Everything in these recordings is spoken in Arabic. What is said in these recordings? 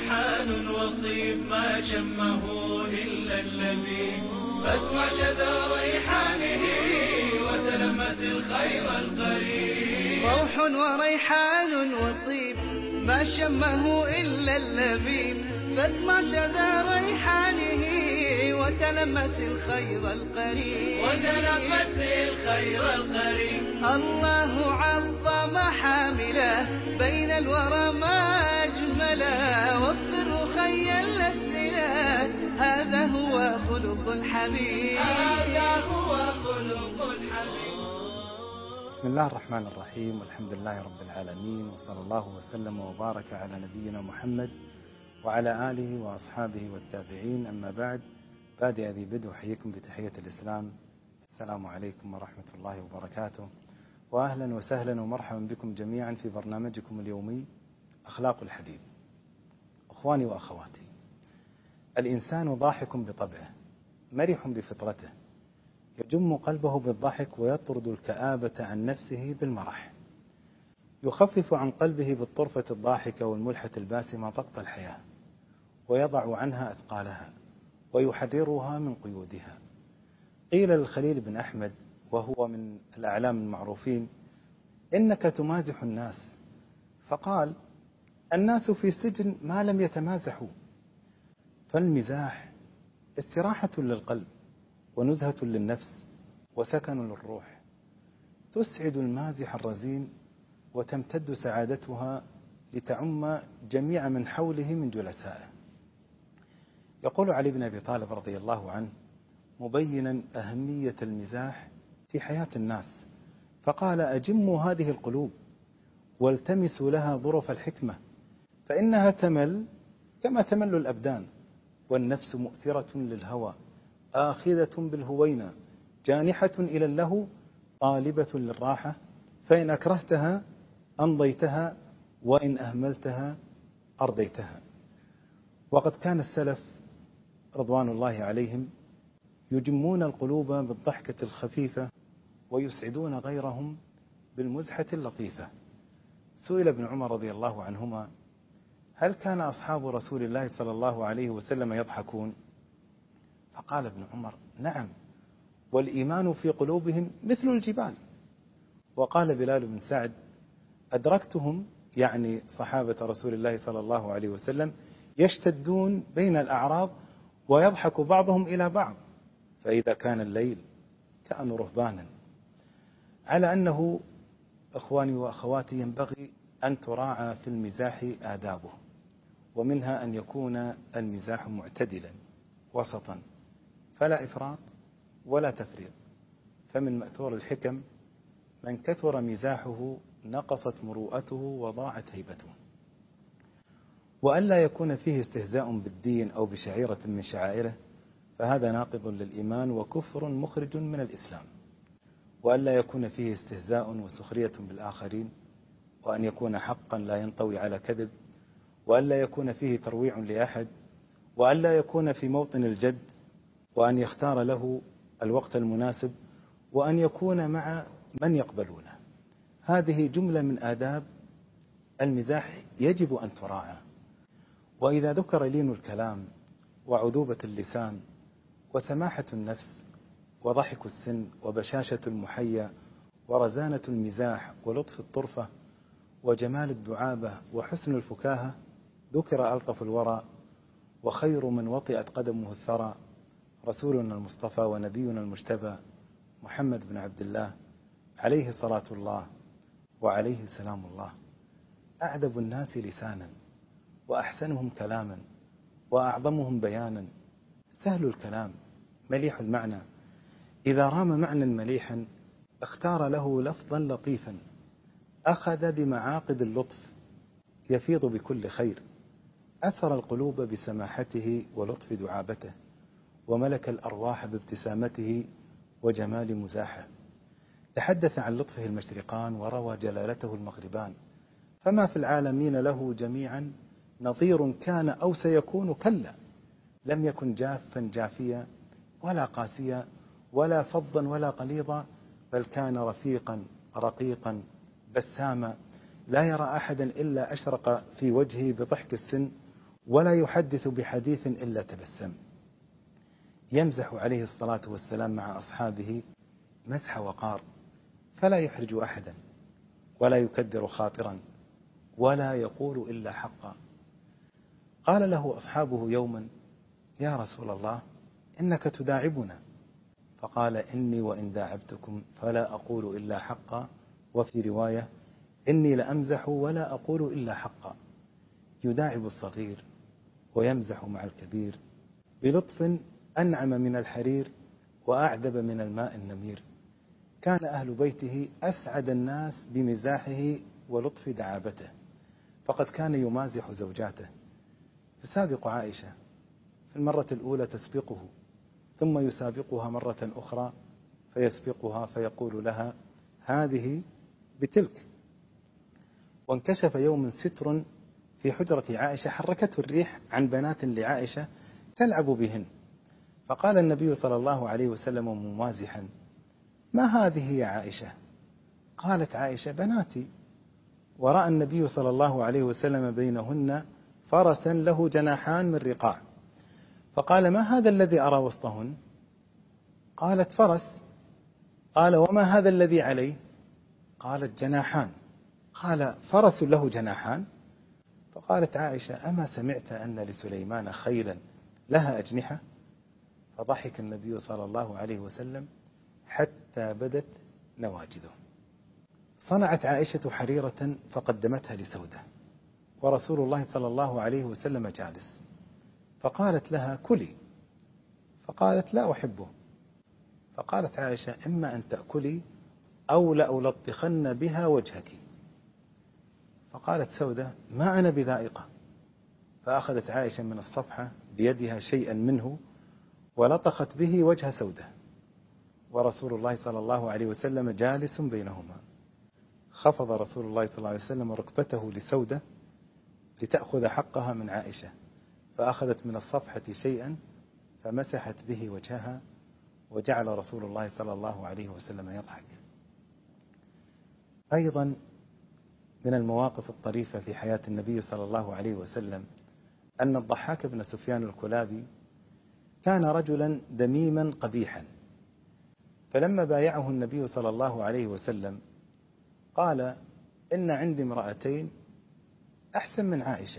وريحان وطيب ما شمه إلا اللبيب، فاسمع شذا ريحانه وتلمس الخير القريب. روح وريحان وطيب ما شمه إلا اللبيب، فاسمع شذا ريحانه وتلمس الخير القريب. الله عظم حامله بين الورى ما أجمله، وفر خيا الأسئلة هذا هو خلق الحبيب. بسم الله الرحمن الرحيم، والحمد لله رب العالمين، وصلى الله وسلم وبارك على نبينا محمد وعلى آله وأصحابه والتابعين. أما بعد، بادئ ذي بدء أحييكم بتحية الإسلام. السلام عليكم ورحمة الله وبركاته، وأهلا وسهلا ومرحبا بكم جميعا في برنامجكم اليومي أخلاق الحبيب. أخواني وأخواتي، الإنسان ضاحك بطبعه مرح بفطرته، يجم قلبه بالضحك ويطرد الكآبة عن نفسه بالمرح، يخفف عن قلبه بالطرفة الضاحكة والملحة الباسمة ضغط الحياة، ويضع عنها أثقالها ويحررها من قيودها. قيل للخليل بن أحمد وهو من الأعلام المعروفين: إنك تمازح الناس. فقال: الناس في سجن ما لم يتمازحوا. فالمزاح استراحة للقلب ونزهة للنفس وسكن للروح، تسعد المازح الرزين وتمتد سعادتها لتعم جميع من حوله من جلسائه. يقول علي بن أبي طالب رضي الله عنه مبينا أهمية المزاح في حياة الناس، فقال: أجموا هذه القلوب والتمسوا لها ظرف الحكمة، فإنها تمل كما تمل الأبدان، والنفس مؤثرة للهوى آخذة بالهوينة، جانحة إلى اللهو طالبة للراحة، فإن أكرهتها أمضيتها وإن أهملتها أرضيتها. وقد كان السلف رضوان الله عليهم يجمون القلوب بالضحكة الخفيفة ويسعدون غيرهم بالمزحة اللطيفة. سئل ابن عمر رضي الله عنهما: هل كان أصحاب رسول الله صلى الله عليه وسلم يضحكون؟ فقال ابن عمر: نعم، والإيمان في قلوبهم مثل الجبال. وقال بلال بن سعد: أدركتهم، يعني صحابة رسول الله صلى الله عليه وسلم، يشتدون بين الأعراض ويضحك بعضهم إلى بعض، فإذا كان الليل كانوا رهبانا. على أنه إخواني وأخواتي ينبغي أن تراعى في المزاح آدابه، ومنها أن يكون المزاح معتدلا وسطا، فلا إفراط ولا تفريط. فمن مأثور الحكم: من كثر مزاحه نقصت مروءته وضاعت هيبته. وألا يكون فيه استهزاء بالدين أو بشعيرة من شعائره، فهذا ناقض للإيمان وكفر مخرج من الإسلام. وألا يكون فيه استهزاء وسخرية بالآخرين، وأن يكون حقا لا ينطوي على كذب، وألا يكون فيه ترويع لأحد، وألا يكون في موطن الجد، وأن يختار له الوقت المناسب، وأن يكون مع من يقبلونه. هذه جملة من آداب المزاح يجب أن تراعى. وإذا ذكر لين الكلام وعذوبة اللسان وسماحة النفس وضحك السن وبشاشة المحيا ورزانة المزاح ولطف الطرفة وجمال الدعابة وحسن الفكاهة، ذكر ألطف الورى وخير من وطئت قدمه الثرى، رسولنا المصطفى ونبينا المجتبى محمد بن عبد الله عليه صلاة الله وعليه سلام الله. أعذب الناس لسانا وأحسنهم كلاما وأعظمهم بيانا، سهل الكلام مليح المعنى، إذا رام معنى مليحا اختار له لفظا لطيفا، أخذ بمعاقد اللطف يفيض بكل خير، أسر القلوب بسماحته ولطف دعابته، وملك الأرواح بابتسامته وجمال مزاحه. تحدث عن لطفه المشرقان وروى جلالته المغربان، فما في العالمين له جميعا نظير كان أو سيكون كلا، لم يكن جافا جافيا ولا قاسيا ولا فظا ولا غليظا، بل كان رفيقا رقيقا بساما، لا يرى أحدا إلا أشرق في وجهه بضحك السن ولا يحدث بحديث إلا تبسم. يمزح عليه الصلاة والسلام مع أصحابه مزح وقار، فلا يحرج أحدا ولا يكدر خاطرا ولا يقول إلا حقا. قال له أصحابه يوما: يا رسول الله، إنك تداعبنا. فقال: إني وإن داعبتكم فلا أقول إلا حقا، وفي رواية: إني لأمزح ولا أقول إلا حقا. يداعب الصغير ويمزح مع الكبير بلطف أنعم من الحرير وأعذب من الماء النمير. كان أهل بيته أسعد الناس بمزاحه ولطف دعابته، فقد كان يمازح زوجاته، يسابق عائشة، في المرة الأولى تسبقه، ثم يسابقها مرة أخرى فيسبقها فيقول لها: هذه بتلك. وانكشف يوم ستر في حجرة عائشة حركته الريح عن بنات لعائشة تلعب بهن، فقال النبي صلى الله عليه وسلم ممازحا: ما هذه يا عائشة؟ قالت عائشة: بناتي. ورأى النبي صلى الله عليه وسلم بينهن فرسا له جناحان من رقاع، فقال: ما هذا الذي أرى وسطهن؟ قالت: فرس. قال: وما هذا الذي عليه؟ قالت: جناحان. قال: فرس له جناحان؟ فقالت عائشة: أما سمعت أن لسليمان خيلا لها أجنحة؟ فضحك النبي صلى الله عليه وسلم حتى بدت نواجذه. صنعت عائشة حريرة فقدمتها لسودة، ورسول الله صلى الله عليه وسلم جالس، فقالت لها: كلي. فقالت: لا أحبه. فقالت عائشة: إما أن تأكلي أو لألطخن بها وجهك. فقالت سودة: ما أنا بذائقة. فأخذت عائشة من الصفحة بيدها شيئا منه ولطخت به وجه سودة، ورسول الله صلى الله عليه وسلم جالس بينهما. خفض رسول الله صلى الله عليه وسلم ركبته لسودة لتأخذ حقها من عائشة، فأخذت من الصفحة شيئا فمسحت به وجهها، وجعل رسول الله صلى الله عليه وسلم يضحك. أيضا من المواقف الطريفة في حياة النبي صلى الله عليه وسلم أن الضحاك بن سفيان الكلابي كان رجلا دميما قبيحا، فلما بايعه النبي صلى الله عليه وسلم قال: إن عندي امرأتين أحسن من عائشة،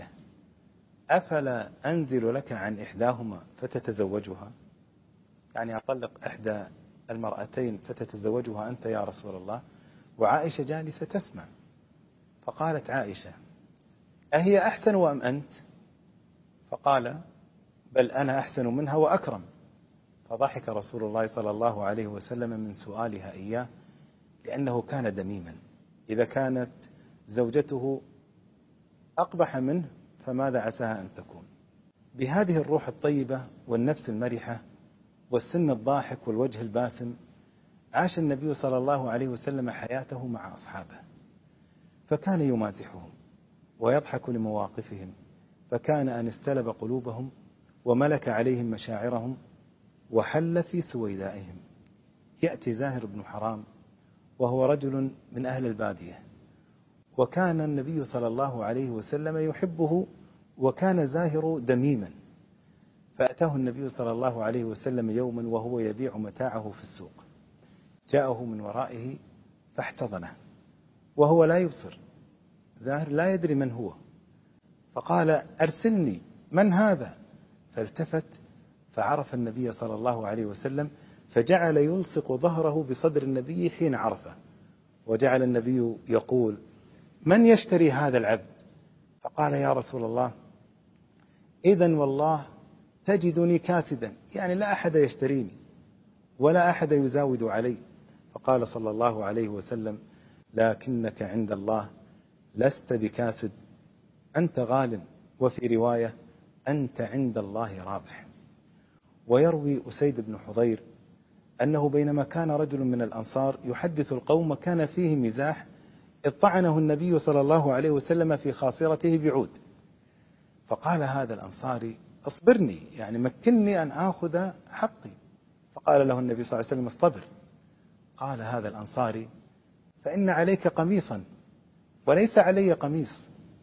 أفلا أنزل لك عن إحداهما فتتزوجها؟ يعني أطلق إحدى المرأتين فتتزوجها أنت يا رسول الله، وعائشة جالسة تسمع. فقالت عائشة: أهي أحسن أم أنت؟ فقال: بل أنا أحسن منها وأكرم. فضحك رسول الله صلى الله عليه وسلم من سؤالها إياه، لأنه كان دميما. إذا كانت زوجته أقبح منه فماذا عساها أن تكون؟ بهذه الروح الطيبة والنفس المرحة والسن الضاحك والوجه الباسم عاش النبي صلى الله عليه وسلم حياته مع أصحابه، فكان يمازحهم ويضحك لمواقفهم، فكان أن استلب قلوبهم وملك عليهم مشاعرهم وحل في سويدائهم. يأتي زاهر بن حرام وهو رجل من أهل البادية، وكان النبي صلى الله عليه وسلم يحبه، وكان زاهر دميما، فأتاه النبي صلى الله عليه وسلم يوما وهو يبيع متاعه في السوق، جاءه من ورائه فاحتضنه وهو لا يبصر، زاهر لا يدري من هو، فقال: أرسلني، من هذا؟ فالتفت فعرف النبي صلى الله عليه وسلم، فجعل يلصق ظهره بصدر النبي حين عرفه، وجعل النبي يقول: من يشتري هذا العبد؟ فقال: يا رسول الله، إذن والله تجدني كاسدا، يعني لا أحد يشتريني ولا أحد يزاود علي. فقال صلى الله عليه وسلم: لكنك عند الله لست بكاسد، أنت غال، وفي رواية: أنت عند الله رابح. ويروي أسيد بن حضير أنه بينما كان رجل من الأنصار يحدث القوم كان فيه مزاح، إذ طعنه النبي صلى الله عليه وسلم في خاصرته بعود، فقال هذا الأنصاري: اصبرني، يعني مكنني أن آخذ حقي. فقال له النبي صلى الله عليه وسلم: اصطبر. قال هذا الأنصاري: فإن عليك قميصا وليس علي قميص.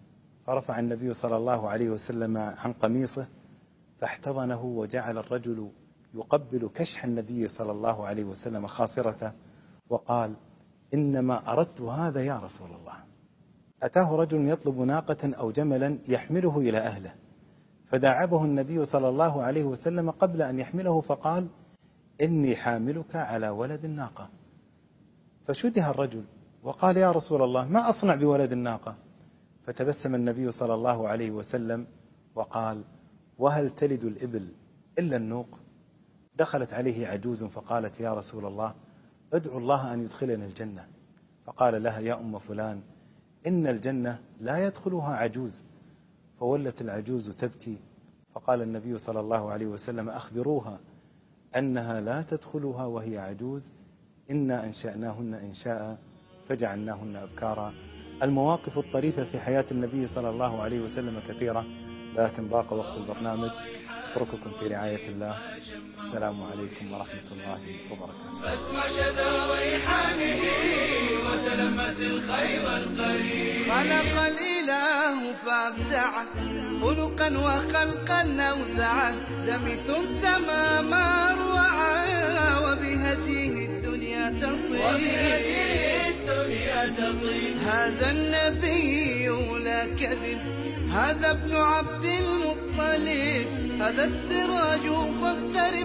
فرفع النبي صلى الله عليه وسلم عن قميصه فاحتضنه، وجعل الرجل يقبل كشح النبي صلى الله عليه وسلم خاصرته، وقال: إنما أردت هذا يا رسول الله. أتاه رجل يطلب ناقة أو جملا يحمله إلى أهله، فداعبه النبي صلى الله عليه وسلم قبل أن يحمله فقال: إني حاملك على ولد الناقة. فشده الرجل وقال: يا رسول الله، ما أصنع بولد الناقة؟ فتبسم النبي صلى الله عليه وسلم وقال: وهل تلد الإبل إلا النوق؟ دخلت عليه عجوز فقالت: يا رسول الله، ادعو الله أن يدخلنا الجنة. فقال لها: يا أم فلان، إن الجنة لا يدخلها عجوز. فولت العجوز تبكي، فقال النبي صلى الله عليه وسلم: أخبروها أنها لا تدخلها وهي عجوز، إنا أنشأناهن إنشاء فجعلناهن أبكارا. المواقف الطريفة في حياة النبي صلى الله عليه وسلم كثيرة، لكن ضاق وقت البرنامج. أترككم في رعاية الله. السلام عليكم ورحمة الله وبركاته. فاسمع شذا ريحانه وتلمس الخير القريب. خلق الإله فابدعه خلقا وخلقا أوزعه، دمث السما ما روعه، وبهديه الدنيا تطيب. هذا النبي لا كذب، هذا ابن عبد المطلب، هذا السراج فاقترب.